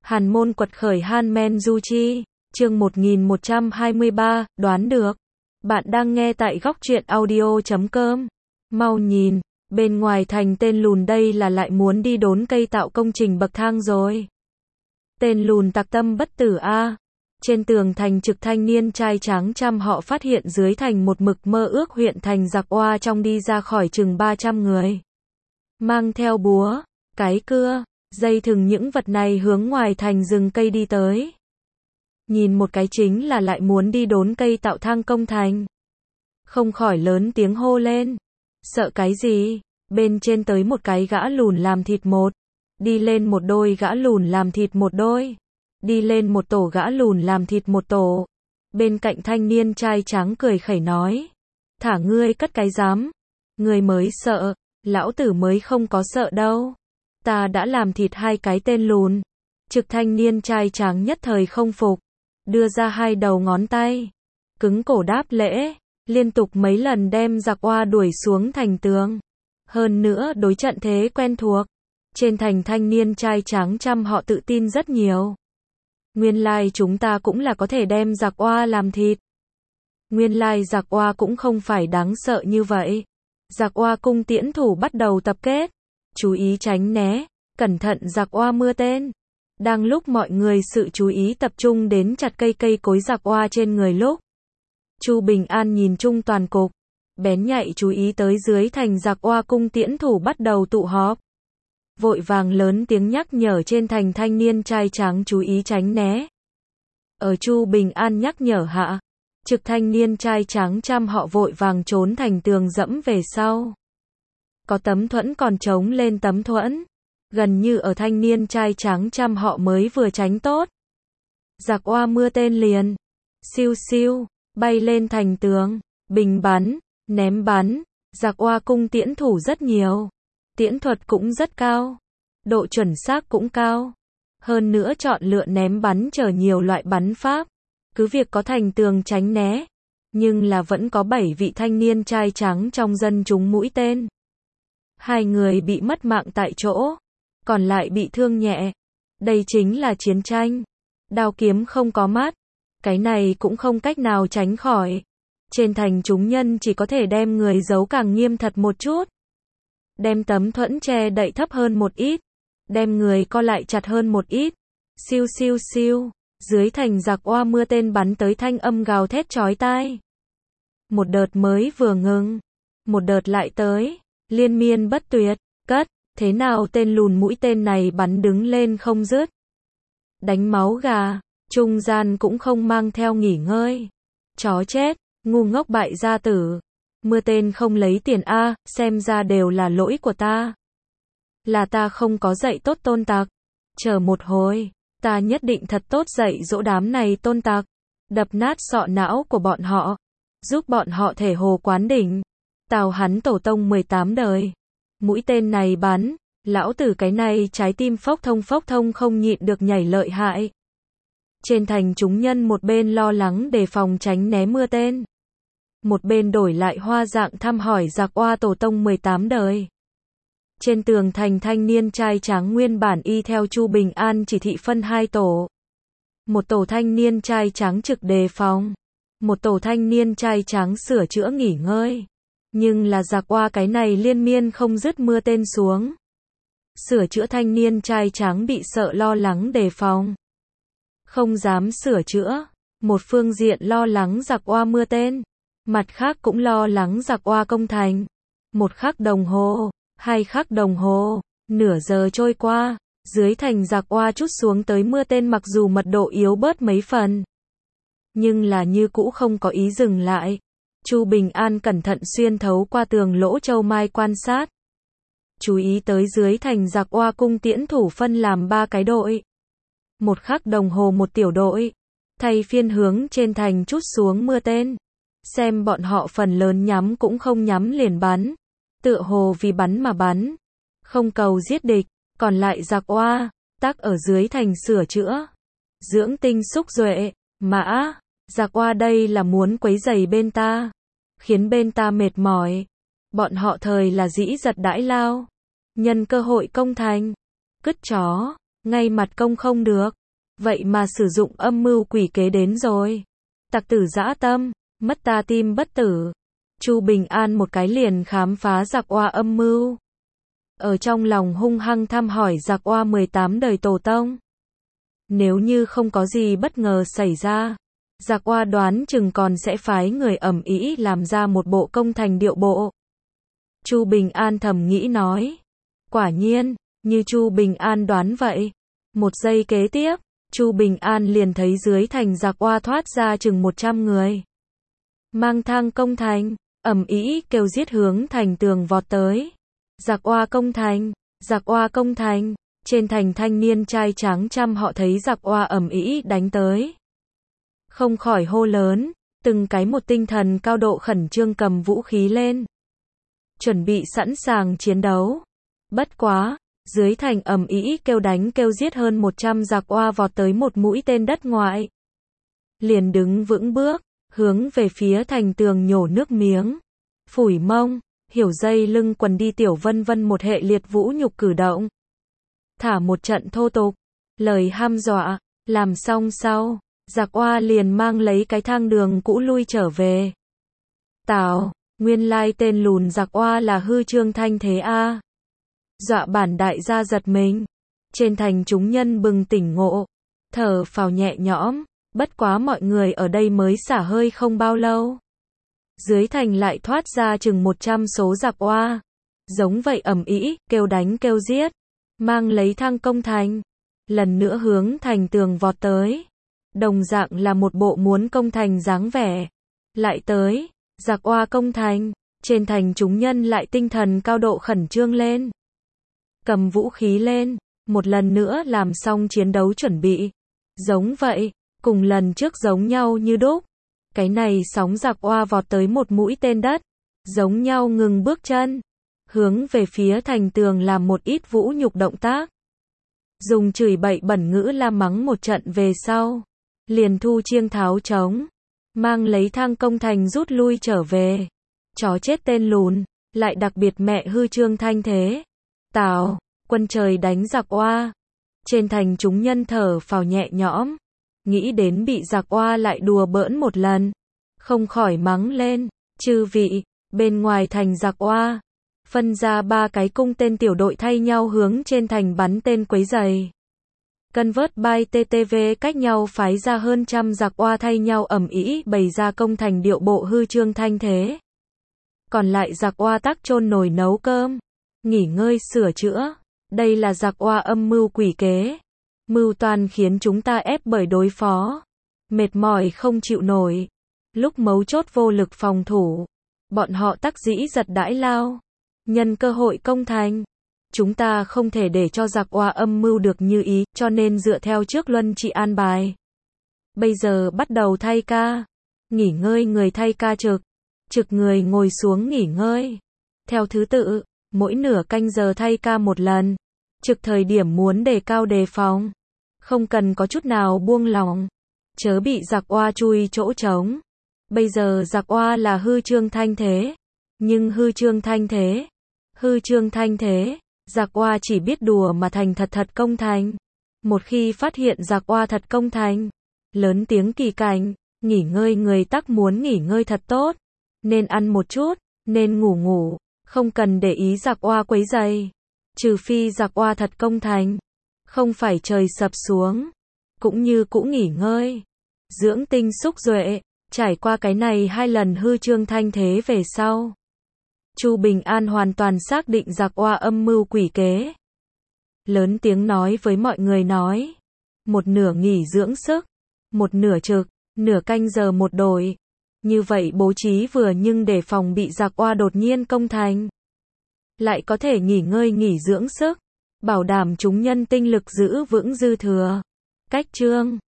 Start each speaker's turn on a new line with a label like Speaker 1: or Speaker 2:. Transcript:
Speaker 1: Hàn môn quật khởi Han Men Du Chi, chương 1123, đoán được. Bạn đang nghe tại góc truyện audio.com. Mau nhìn, bên ngoài thành tên lùn đây là lại muốn đi đốn cây tạo công trình bậc thang rồi. Tên lùn tặc tâm bất tử a. Trên tường thành trực thanh niên trai tráng trăm họ phát hiện dưới thành một mực mơ ước huyện thành giặc oa trong đi ra khỏi chừng 300 người. Mang theo búa, cái cưa, dây thừng những vật này hướng ngoài thành rừng cây đi tới. Nhìn một cái chính là lại muốn đi đốn cây tạo thang công thành. Không khỏi lớn tiếng hô lên. Sợ cái gì? Bên trên tới một cái gã lùn làm thịt một. Đi lên một đôi gã lùn làm thịt một đôi. Đi lên một tổ gã lùn làm thịt một tổ. Bên cạnh thanh niên trai tráng cười khẩy nói. Thả ngươi cất cái dám. Ngươi mới sợ, lão tử mới không có sợ đâu. Ta đã làm thịt hai cái tên lùn. Trực thanh niên trai tráng nhất thời không phục. Đưa ra hai đầu ngón tay. Cứng cổ đáp lễ. Liên tục mấy lần đem giặc oa đuổi xuống thành tường. Hơn nữa đối trận thế quen thuộc. Trên thành thanh niên trai tráng trăm họ tự tin rất nhiều. Nguyên lai chúng ta cũng là có thể đem giặc oa làm thịt. Nguyên lai giặc oa cũng không phải đáng sợ như vậy. Giặc oa cung tiễn thủ bắt đầu tập kết. Chú ý tránh né, cẩn thận giặc oa mưa tên. Đang lúc mọi người sự chú ý tập trung đến chặt cây cối giặc oa trên người lúc. Chu Bình An nhìn chung toàn cục, bén nhạy chú ý tới dưới thành giặc oa cung tiễn thủ bắt đầu tụ họp. Vội vàng lớn tiếng nhắc nhở trên thành thanh niên trai tráng chú ý tránh né. Ở Chu Bình An nhắc nhở hạ, trực thanh niên trai tráng trăm họ vội vàng trốn thành tường dẫm về sau. Có tấm thuẫn còn trống lên tấm thuẫn. Gần như ở thanh niên trai tráng trăm họ mới vừa tránh tốt. Giặc oa mưa tên liền. Siêu siêu, bay lên thành tường. Bình bắn, ném bắn. Giặc oa cung tiễn thủ rất nhiều. Tiễn thuật cũng rất cao. Độ chuẩn xác cũng cao. Hơn nữa chọn lựa ném bắn chờ nhiều loại bắn pháp. Cứ việc có thành tường tránh né. Nhưng là vẫn có 7 vị thanh niên trai trắng trong dân chúng mũi tên. 2 người bị mất mạng tại chỗ. Còn lại bị thương nhẹ. Đây chính là chiến tranh. Đao kiếm không có mắt. Cái này cũng không cách nào tránh khỏi. Trên thành chúng nhân chỉ có thể đem người giấu càng nghiêm thật một chút. Đem tấm thuẫn che đậy thấp hơn một ít. Đem người co lại chặt hơn một ít. Siêu siêu siêu. Dưới thành giặc oa mưa tên bắn tới thanh âm gào thét chói tai. Một đợt mới vừa ngừng. Một đợt lại tới. Liên miên bất tuyệt. Cất. Thế nào tên lùn mũi tên này bắn đứng lên không dứt. Đánh máu gà. Trung gian cũng không mang theo nghỉ ngơi. Chó chết. Ngu ngốc bại gia tử. Mưa tên không lấy tiền a, xem ra đều là lỗi của ta. Là ta không có dạy tốt tôn tặc. Chờ một hồi. Ta nhất định thật tốt dạy dỗ đám này tôn tặc. Đập nát sọ não của bọn họ. Giúp bọn họ thể hồ quán đỉnh. Tào hắn tổ tông 18 đời. Mũi tên này bắn. Lão tử cái này trái tim phốc thông không nhịn được nhảy lợi hại. Trên thành chúng nhân một bên lo lắng đề phòng tránh né mưa tên. Một bên đổi lại hoa dạng thăm hỏi giặc oa tổ tông 18 đời. Trên tường thành thanh niên trai tráng nguyên bản y theo Chu Bình An chỉ thị phân 2 tổ. Một tổ thanh niên trai tráng trực đề phòng. Một tổ thanh niên trai tráng sửa chữa nghỉ ngơi. Nhưng là giặc oa cái này liên miên không dứt mưa tên xuống. Sửa chữa thanh niên trai tráng bị sợ lo lắng đề phòng. Không dám sửa chữa. Một phương diện lo lắng giặc oa mưa tên. Mặt khác cũng lo lắng giặc oa công thành. 1 khắc đồng hồ, 2 khắc đồng hồ, nửa giờ trôi qua, dưới thành giặc oa trút xuống tới mưa tên mặc dù mật độ yếu bớt mấy phần. Nhưng là như cũ không có ý dừng lại. Chu Bình An cẩn thận xuyên thấu qua tường lỗ châu mai quan sát. Chú ý tới dưới thành giặc oa cung tiễn thủ phân làm 3 cái đội. 1 khắc đồng hồ một tiểu đội. Thay phiên hướng trên thành trút xuống mưa tên. Xem bọn họ phần lớn nhắm cũng không nhắm liền bắn. Tựa hồ vì bắn mà bắn. Không cầu giết địch. Còn lại giặc oa, tác ở dưới thành sửa chữa. Dưỡng tinh xúc duệ. Mã, giặc oa đây là muốn quấy rầy bên ta. Khiến bên ta mệt mỏi. Bọn họ thời là dĩ giật đãi lao. Nhân cơ hội công thành. Cứt chó. ngay mặt công không được. Vậy mà sử dụng âm mưu quỷ kế đến rồi. Tặc tử dã tâm, mất ta tim bất tử. Chu Bình An một cái liền khám phá giặc oa âm mưu. Ở trong lòng hung hăng thăm hỏi giặc oa 18 đời tổ tông. Nếu như không có gì bất ngờ xảy ra, giặc oa đoán chừng còn sẽ phái người ầm ĩ làm ra một bộ công thành điệu bộ. Chu Bình An thầm nghĩ nói. Quả nhiên, như Chu Bình An đoán vậy. Một giây kế tiếp, Chu Bình An liền thấy dưới thành giặc oa thoát ra chừng 100 người. Mang thang công thành, ầm ĩ kêu giết hướng thành tường vọt tới. Giặc oa công thành, giặc oa công thành. Trên thành thanh niên trai tráng trăm họ thấy giặc oa ầm ĩ đánh tới. Không khỏi hô lớn, từng cái một tinh thần cao độ khẩn trương cầm vũ khí lên. Chuẩn bị sẵn sàng chiến đấu. Bất quá, dưới thành ầm ĩ kêu đánh kêu giết hơn 100 giặc oa vọt tới một mũi tên đất ngoại. Liền đứng vững bước, hướng về phía thành tường nhổ nước miếng. Phủi mông, hiểu dây lưng quần đi Tiểu Vân Vân một hệ liệt vũ nhục cử động. Thả một trận thô tục, lời hăm dọa, làm xong sau, giặc oa liền mang lấy cái thang đường cũ lui trở về. Tào, nguyên lai tên lùn giặc oa là hư Trương Thanh Thế a. Dọa bản đại gia giật mình. Trên thành chúng nhân bừng tỉnh ngộ, thở phào nhẹ nhõm, bất quá mọi người ở đây mới xả hơi không bao lâu. Dưới thành lại thoát ra chừng 100 số giặc oa. Giống vậy ầm ĩ, kêu đánh kêu giết, mang lấy thang công thành, lần nữa hướng thành tường vọt tới. Đồng dạng là một bộ muốn công thành dáng vẻ. Lại tới, giặc oa công thành, trên thành chúng nhân lại tinh thần cao độ khẩn trương lên. Cầm vũ khí lên, một lần nữa làm xong chiến đấu chuẩn bị. Giống vậy, cùng lần trước giống nhau như đúc. Cái này sóng giặc oa vọt tới một mũi tên đất, giống nhau ngừng bước chân, hướng về phía thành tường làm một ít vũ nhục động tác. Dùng chửi bậy bẩn ngữ la mắng một trận về sau, liền thu chiêng tháo trống, mang lấy thang công thành rút lui trở về. Chó chết tên lùn, lại đặc biệt mẹ hư Trương Thanh Thế. Tào, quân trời đánh giặc oa. Trên thành chúng nhân thở phào nhẹ nhõm, nghĩ đến bị giặc oa lại đùa bỡn một lần, không khỏi mắng lên, chư vị, bên ngoài thành giặc oa, phân ra 3 cái cung tên tiểu đội thay nhau hướng trên thành bắn tên quấy rầy. Convert by TTV cách nhau phái ra hơn trăm giặc oa thay nhau ầm ĩ bày ra công thành điệu bộ hư Trương Thanh Thế. Còn lại giặc oa tắc chôn nồi nấu cơm, nghỉ ngơi sửa chữa. Đây là giặc oa âm mưu quỷ kế. Mưu toan khiến chúng ta ép bởi đối phó. Mệt mỏi không chịu nổi. Lúc mấu chốt vô lực phòng thủ. Bọn họ tắc dĩ giật đãi lao. Nhân cơ hội công thành. Chúng ta không thể để cho giặc oa âm mưu được như ý, cho nên dựa theo trước luân trị an bài. Bây giờ bắt đầu thay ca. Nghỉ ngơi người thay ca trực. Trực người ngồi xuống nghỉ ngơi. Theo thứ tự, mỗi nửa canh giờ thay ca một lần. Trực thời điểm muốn đề cao đề phòng. Không cần có chút nào buông lỏng. Chớ bị giặc oa chui chỗ trống. Bây giờ giặc oa là hư Trương Thanh Thế. Nhưng hư Trương Thanh Thế, giặc oa chỉ biết đùa mà thành thật công thành. Một khi phát hiện giặc oa thật công thành, lớn tiếng kỳ cảnh, nghỉ ngơi người tắc muốn nghỉ ngơi thật tốt. Nên ăn một chút, nên ngủ, không cần để ý giặc oa quấy rầy. Trừ phi giặc oa thật công thành, không phải trời sập xuống, cũng như cũ nghỉ ngơi, dưỡng tinh xúc duệ. Trải qua cái này 2 lần hư Trương Thanh Thế về sau, Chu Bình An hoàn toàn xác định giặc oa âm mưu quỷ kế. Lớn tiếng nói với mọi người nói, một nửa nghỉ dưỡng sức, một nửa trực, nửa canh giờ một đội. Như vậy bố trí vừa nhưng để phòng bị giặc oa đột nhiên công thành. Lại có thể nghỉ ngơi nghỉ dưỡng sức, bảo đảm chúng nhân tinh lực giữ vững dư thừa. Cách chương